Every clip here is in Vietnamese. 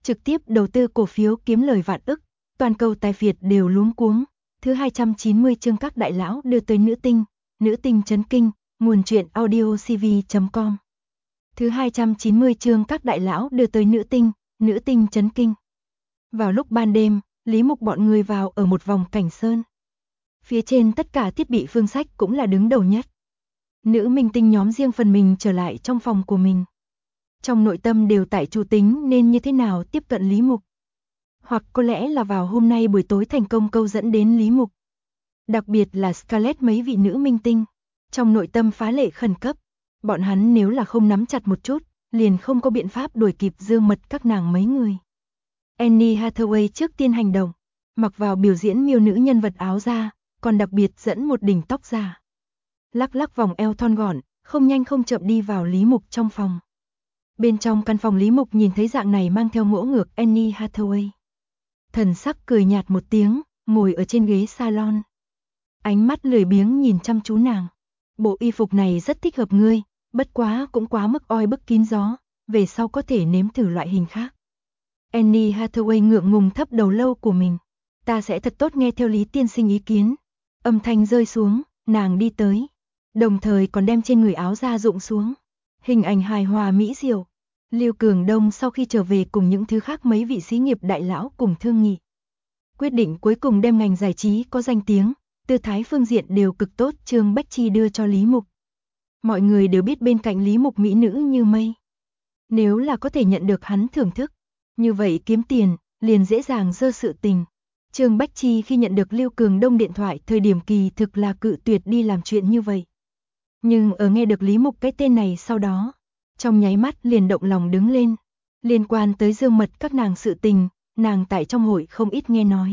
trực tiếp đầu tư cổ phiếu kiếm lời vạn ức, toàn cầu tài phiệt đều luống cuống. Thứ 290 chương các đại lão đưa tới nữ tinh chấn kinh, nguồn truyện audiocv.com. Thứ 290 chương các đại lão đưa tới nữ tinh chấn kinh. Vào lúc ban đêm, Lý Mục bọn người vào ở một vòng cảnh sơn. Phía trên tất cả thiết bị phương sách cũng là đứng đầu nhất. Nữ minh tinh nhóm riêng phần mình trở lại trong phòng của mình. Trong nội tâm đều tại chủ tính nên như thế nào tiếp cận Lý Mục. Hoặc có lẽ là vào hôm nay buổi tối thành công câu dẫn đến Lý Mục. Đặc biệt là Scarlett mấy vị nữ minh tinh. Trong nội tâm phá lệ khẩn cấp. Bọn hắn nếu là không nắm chặt một chút, liền không có biện pháp đuổi kịp Dương Mật các nàng mấy người. Anne Hathaway trước tiên hành động, mặc vào biểu diễn miêu nữ nhân vật áo da, còn đặc biệt dẫn một đỉnh tóc giả. Lắc lắc vòng eo thon gọn, không nhanh không chậm đi vào Lý Mục trong phòng. Bên trong căn phòng Lý Mục nhìn thấy dạng này mang theo ngỗ ngược Anne Hathaway. Thần sắc cười nhạt một tiếng, ngồi ở trên ghế salon. Ánh mắt lười biếng nhìn chăm chú nàng. Bộ y phục này rất thích hợp ngươi, bất quá cũng quá mức oi bức kín gió, về sau có thể nếm thử loại hình khác. Anne Hathaway ngượng ngùng thấp đầu lâu của mình. Ta sẽ thật tốt nghe theo Lý tiên sinh ý kiến. Âm thanh rơi xuống, nàng đi tới. Đồng thời còn đem trên người áo da rụng xuống. Hình ảnh hài hòa mỹ diệu. Lưu Cường Đông sau khi trở về cùng những thứ khác mấy vị xí nghiệp đại lão cùng thương nghị. Quyết định cuối cùng đem ngành giải trí có danh tiếng, tư thái phương diện đều cực tốt Trương Bách Chi đưa cho Lý Mục. Mọi người đều biết bên cạnh Lý Mục mỹ nữ như mây. Nếu là có thể nhận được hắn thưởng thức, như vậy kiếm tiền, liền dễ dàng dơ sự tình. Trương Bách Chi khi nhận được Lưu Cường Đông điện thoại thời điểm kỳ thực là cự tuyệt đi làm chuyện như vậy. Nhưng ở nghe được Lý Mục cái tên này sau đó, trong nháy mắt liền động lòng đứng lên. Liên quan tới Dương Mật các nàng sự tình, nàng tại trong hội không ít nghe nói.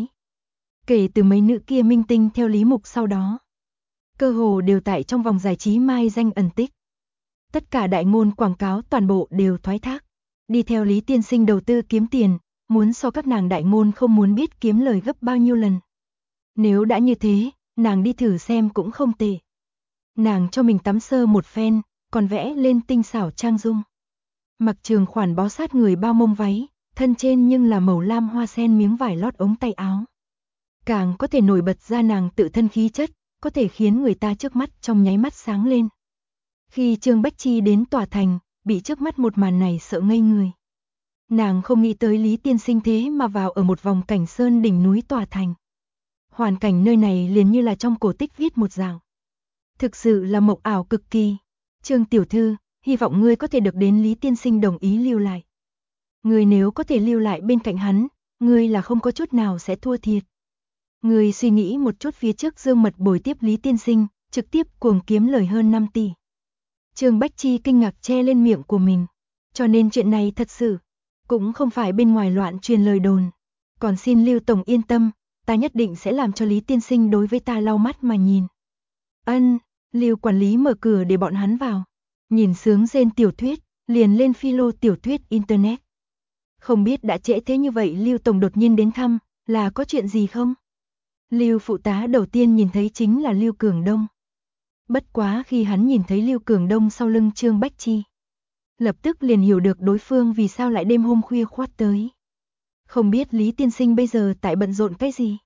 Kể từ mấy nữ kia minh tinh theo Lý Mục sau đó, cơ hồ đều tại trong vòng giải trí mai danh ẩn tích. Tất cả đại ngôn quảng cáo toàn bộ đều thoái thác, đi theo Lý tiên sinh đầu tư kiếm tiền, muốn so các nàng đại ngôn không muốn biết kiếm lời gấp bao nhiêu lần. Nếu đã như thế, nàng đi thử xem cũng không tệ. Nàng cho mình tắm sơ một phen, còn vẽ lên tinh xảo trang dung. Mặc trường khoản bó sát người bao mông váy, thân trên nhưng là màu lam hoa sen miếng vải lót ống tay áo. Càng có thể nổi bật ra nàng tự thân khí chất, có thể khiến người ta trước mắt trong nháy mắt sáng lên. Khi Trương Bách Chi đến tòa thành, bị trước mắt một màn này sợ ngây người. Nàng không nghĩ tới Lý tiên sinh thế mà vào ở một vòng cảnh sơn đỉnh núi tòa thành. Hoàn cảnh nơi này liền như là trong cổ tích viết một dạng. Thực sự là mộng ảo cực kỳ. Trương tiểu thư, hy vọng ngươi có thể được đến Lý tiên sinh đồng ý lưu lại. Ngươi nếu có thể lưu lại bên cạnh hắn, ngươi là không có chút nào sẽ thua thiệt. Ngươi suy nghĩ một chút phía trước Dương Mật bồi tiếp Lý tiên sinh, trực tiếp cuồng kiếm lời hơn 5 tỷ. Trương Bách Chi kinh ngạc che lên miệng của mình. Cho nên chuyện này thật sự, cũng không phải bên ngoài loạn truyền lời đồn. Còn xin Lưu tổng yên tâm, ta nhất định sẽ làm cho Lý tiên sinh đối với ta lau mắt mà nhìn. Ân, Lưu quản lý mở cửa để bọn hắn vào. Nhìn sướng rên tiểu thuyết, liền lên philo tiểu thuyết internet. Không biết đã trễ thế như vậy Lưu tổng đột nhiên đến thăm, là có chuyện gì không? Lưu phụ tá đầu tiên nhìn thấy chính là Lưu Cường Đông. Bất quá khi hắn nhìn thấy Lưu Cường Đông sau lưng Trương Bách Chi, lập tức liền hiểu được đối phương vì sao lại đêm hôm khuya khoắt tới. Không biết Lý tiên sinh bây giờ tại bận rộn cái gì?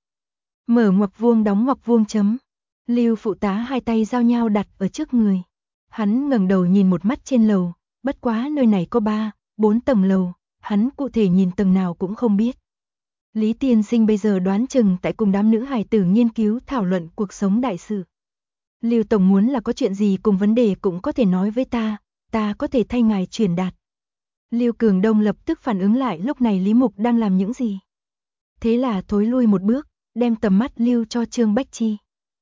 Mở ngoặc vuông đóng ngoặc vuông chấm. Lưu phụ tá hai tay giao nhau đặt ở trước người. Hắn ngẩng đầu nhìn một mắt trên lầu, bất quá nơi này có 3, 4 tầng lầu, hắn cụ thể nhìn tầng nào cũng không biết. Lý tiên sinh bây giờ đoán chừng tại cùng đám nữ hài tử nghiên cứu thảo luận cuộc sống đại sự. Lưu tổng muốn là có chuyện gì cùng vấn đề cũng có thể nói với ta có thể thay ngài truyền đạt. Lưu Cường Đông lập tức phản ứng lại lúc này Lý Mục đang làm những gì. Thế là thối lui một bước, đem tầm mắt lưu cho Trương Bách Chi.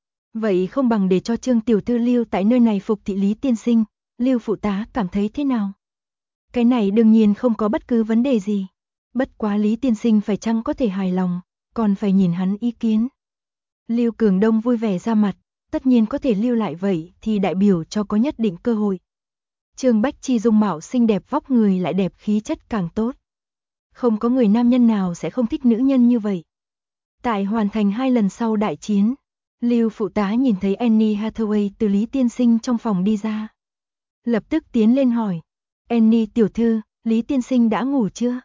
Vậy không bằng để cho Trương tiểu thư lưu tại nơi này phục thị Lý tiên sinh, Lưu phụ tá cảm thấy thế nào? Cái này đương nhiên không có bất cứ vấn đề gì. Bất quá Lý tiên sinh phải chăng có thể hài lòng, còn phải nhìn hắn ý kiến. Lưu Cường Đông vui vẻ ra mặt, tất nhiên có thể lưu lại vậy thì đại biểu cho có nhất định cơ hội. Trương Bách Chi dung mạo xinh đẹp vóc người lại đẹp khí chất càng tốt. Không có người nam nhân nào sẽ không thích nữ nhân như vậy. Tại hoàn thành 2 lần sau đại chiến, Lưu phụ tá nhìn thấy Anne Hathaway từ Lý tiên sinh trong phòng đi ra. Lập tức tiến lên hỏi, Anne tiểu thư, Lý tiên sinh đã ngủ chưa?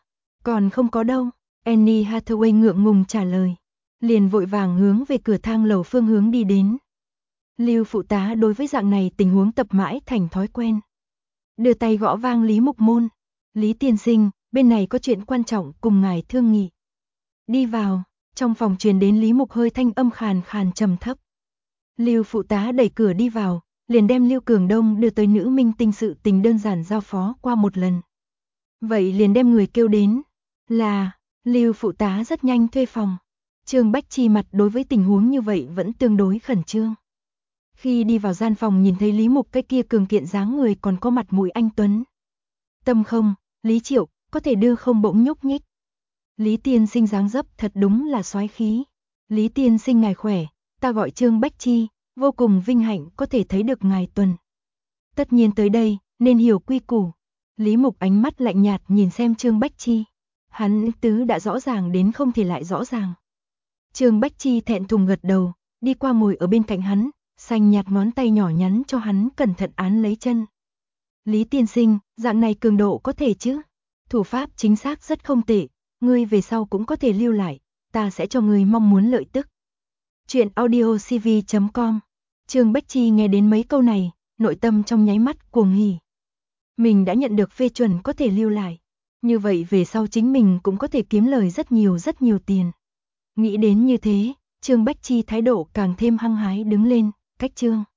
Còn không có đâu, Annie Hathaway ngượng ngùng trả lời. Liền vội vàng hướng về cửa thang lầu phương hướng đi đến. Lưu phụ tá đối với dạng này tình huống tập mãi thành thói quen. Đưa tay gõ vang Lý Mục môn. Lý tiên sinh, bên này có chuyện quan trọng cùng ngài thương nghị. Đi vào, trong phòng truyền đến Lý Mục hơi thanh âm khàn khàn trầm thấp. Lưu phụ tá đẩy cửa đi vào, liền đem Lưu Cường Đông đưa tới nữ minh tinh sự tình đơn giản giao phó qua một lần. Vậy liền đem người kêu đến, là, Lưu phụ tá rất nhanh thuê phòng. Trương Bách Chi mặt đối với tình huống như vậy vẫn tương đối khẩn trương. Khi đi vào gian phòng nhìn thấy Lý Mục cái kia cường kiện dáng người còn có mặt mũi anh tuấn. Tâm không, Lý Triệu, có thể đưa không bỗng nhúc nhích. Lý tiên sinh dáng dấp thật đúng là soái khí. Lý tiên sinh ngài khỏe, ta gọi Trương Bách Chi, vô cùng vinh hạnh có thể thấy được ngài tuần. Tất nhiên tới đây, nên hiểu quy củ. Lý Mục ánh mắt lạnh nhạt nhìn xem Trương Bách Chi. Hắn tứ đã rõ ràng đến không thể lại rõ ràng. Trương Bách Chi thẹn thùng gật đầu, đi qua ngồi ở bên cạnh hắn, xanh nhạt ngón tay nhỏ nhắn cho hắn cẩn thận án lấy chân. Lý tiên sinh, dạng này cường độ có thể chứ? Thủ pháp chính xác rất không tệ, ngươi về sau cũng có thể lưu lại, ta sẽ cho ngươi mong muốn lợi tức. Chuyện audiocv.com. Trương Bách Chi nghe đến mấy câu này, nội tâm trong nháy mắt cuồng hỉ. Mình đã nhận được phê chuẩn có thể lưu lại, như vậy về sau chính mình cũng có thể kiếm lời rất nhiều tiền. Nghĩ đến như thế, Trương Bách Chi thái độ càng thêm hăng hái đứng lên, cách Trương